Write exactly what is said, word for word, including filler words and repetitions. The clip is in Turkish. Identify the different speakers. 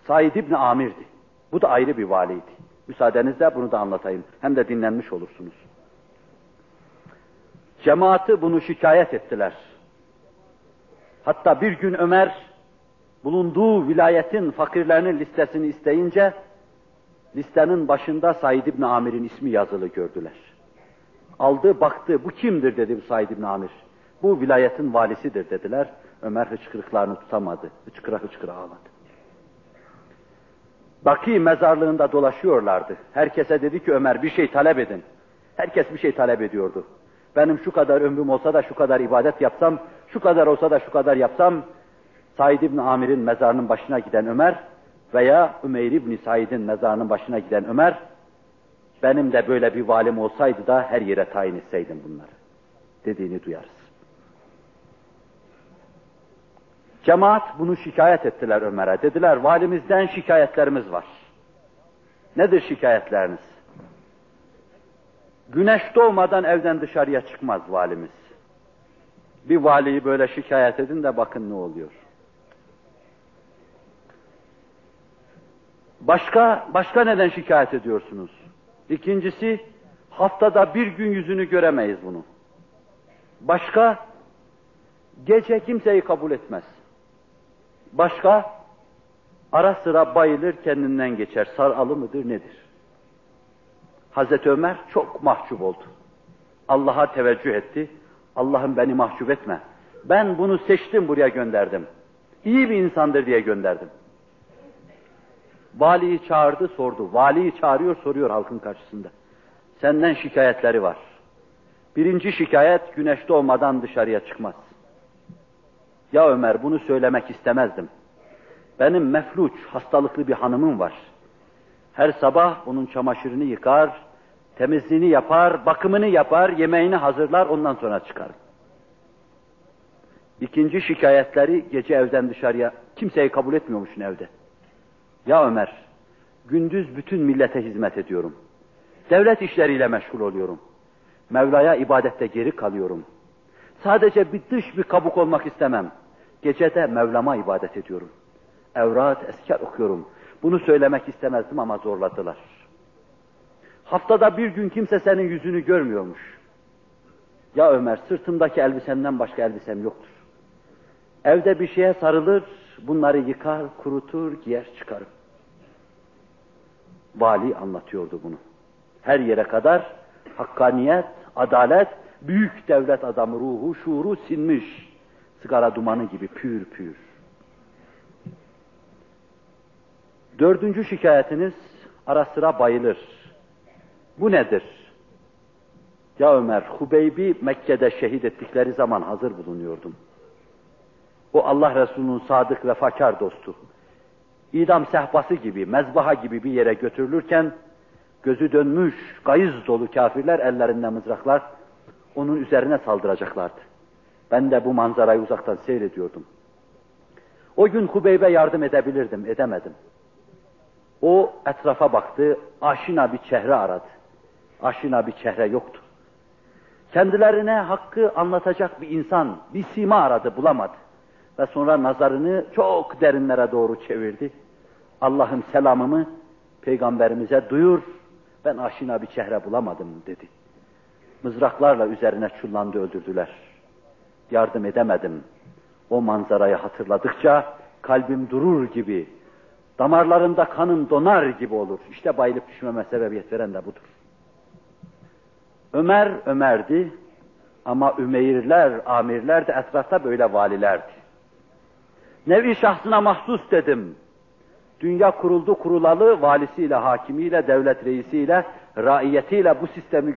Speaker 1: Said İbni Amir'di. Bu da ayrı bir valiydi. Müsaadenizle bunu da anlatayım. Hem de dinlenmiş olursunuz. Cemaati bunu şikayet ettiler. Hatta bir gün Ömer, bulunduğu vilayetin fakirlerinin listesini isteyince, listenin başında Said İbni Amir'in ismi yazılı gördüler. Aldı, baktı, bu kimdir dedi bu Said İbni Amir. Bu vilayetin valisidir dediler. Ömer hıçkırıklarını tutamadı. Hıçkıra hıçkıra ağladı. Baki mezarlığında dolaşıyorlardı. Herkese dedi ki Ömer bir şey talep edin. Herkes bir şey talep ediyordu. Benim şu kadar ömrüm olsa da şu kadar ibadet yapsam, şu kadar olsa da şu kadar yapsam, Said İbni Amir'in mezarının başına giden Ömer veya Ümeyr İbni Said'in mezarının başına giden Ömer, benim de böyle bir valim olsaydı da her yere tayin etseydim bunları dediğini duyarız. Cemaat bunu şikayet ettiler Ömer'e. Dediler valimizden şikayetlerimiz var. Nedir şikayetleriniz? Güneş doğmadan evden dışarıya çıkmaz valimiz. Bir valiyi böyle şikayet edin de bakın ne oluyor. Başka, başka neden şikayet ediyorsunuz? İkincisi, haftada bir gün yüzünü göremeyiz bunu. Başka, gece kimseyi kabul etmez. Başka, ara sıra bayılır kendinden geçer. Saralı mıdır nedir? Hazreti Ömer çok mahcup oldu. Allah'a teveccüh etti. Allah'ım beni mahcup etme. Ben bunu seçtim buraya gönderdim. İyi bir insandır diye gönderdim. Valiyi çağırdı sordu. Valiyi çağırıyor soruyor halkın karşısında. Senden şikayetleri var. Birinci şikayet güneş doğmadan dışarıya çıkmaz. Ya Ömer bunu söylemek istemezdim. Benim mefluç, hastalıklı bir hanımım var. Her sabah onun çamaşırını yıkar, temizliğini yapar, bakımını yapar, yemeğini hazırlar, ondan sonra çıkar. İkinci şikayetleri gece evden dışarıya, kimseyi kabul etmiyormuşsun evde. Ya Ömer, gündüz bütün millete hizmet ediyorum. Devlet işleriyle meşgul oluyorum. Mevla'ya ibadette geri kalıyorum. Sadece bir dış bir kabuk olmak istemem. Gecede Mevlam'a ibadet ediyorum. Evrat, eskar okuyorum. Bunu söylemek istemezdim ama zorladılar. Haftada bir gün kimse senin yüzünü görmüyormuş. Ya Ömer, sırtımdaki elbisemden başka elbisem yoktur. Evde bir şeye sarılır, bunları yıkar, kurutur, giyer çıkarım. Vali anlatıyordu bunu. Her yere kadar hakkaniyet, adalet, büyük devlet adamı ruhu, şuuru sinmiş. Sigara dumanı gibi pür pür. Dördüncü şikayetiniz, ara sıra bayılır. Bu nedir? Ya Ömer, Hubeyb'i Mekke'de şehit ettikleri zaman hazır bulunuyordum. O Allah Resulü'nün sadık ve fakir dostu. İdam sehpası gibi, mezbaha gibi bir yere götürülürken, gözü dönmüş, gayız dolu kafirler ellerinde mızraklar, onun üzerine saldıracaklardı. Ben de bu manzarayı uzaktan seyrediyordum. O gün Hubeyb'e yardım edebilirdim, edemedim. O etrafa baktı, aşina bir çehre aradı. Aşina bir çehre yoktu. Kendilerine hakkı anlatacak bir insan, bir sima aradı, bulamadı. Ve sonra nazarını çok derinlere doğru çevirdi. Allah'ım selamımı Peygamberimize duyur, ben aşina bir çehre bulamadım dedi. Mızraklarla üzerine çullandı, öldürdüler. Yardım edemedim. O manzarayı hatırladıkça kalbim durur gibi, damarlarımda kanım donar gibi olur. İşte bayılıp düşmeme sebebiyet veren de budur. Ömer, Ömer'di ama Ümeyrler, amirler de etrafta böyle valilerdi. Nevi şahsına mahsus dedim. Dünya kuruldu kurulalı, valisiyle, hakimiyle, devlet reisiyle, raiyetiyle bu sistemi